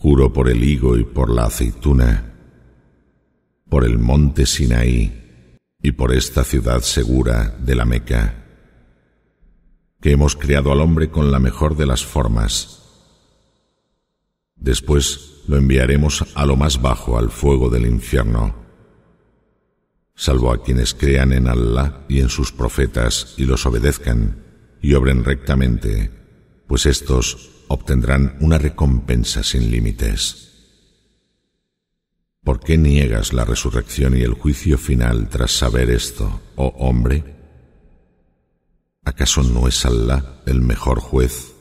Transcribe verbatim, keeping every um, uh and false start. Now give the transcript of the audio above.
Juro por el higo y por la aceituna, por el monte Sinaí y por esta ciudad segura de la Meca, que hemos creado al hombre con la mejor de las formas. Después lo enviaremos a lo más bajo, al fuego del infierno, salvo a quienes crean en Allah y en sus profetas y los obedezcan y obren rectamente, pues éstos obtendrán una recompensa sin límites. ¿Por qué niegas la resurrección y el juicio final tras saber esto, oh hombre? ¿Acaso no es Allah el mejor juez?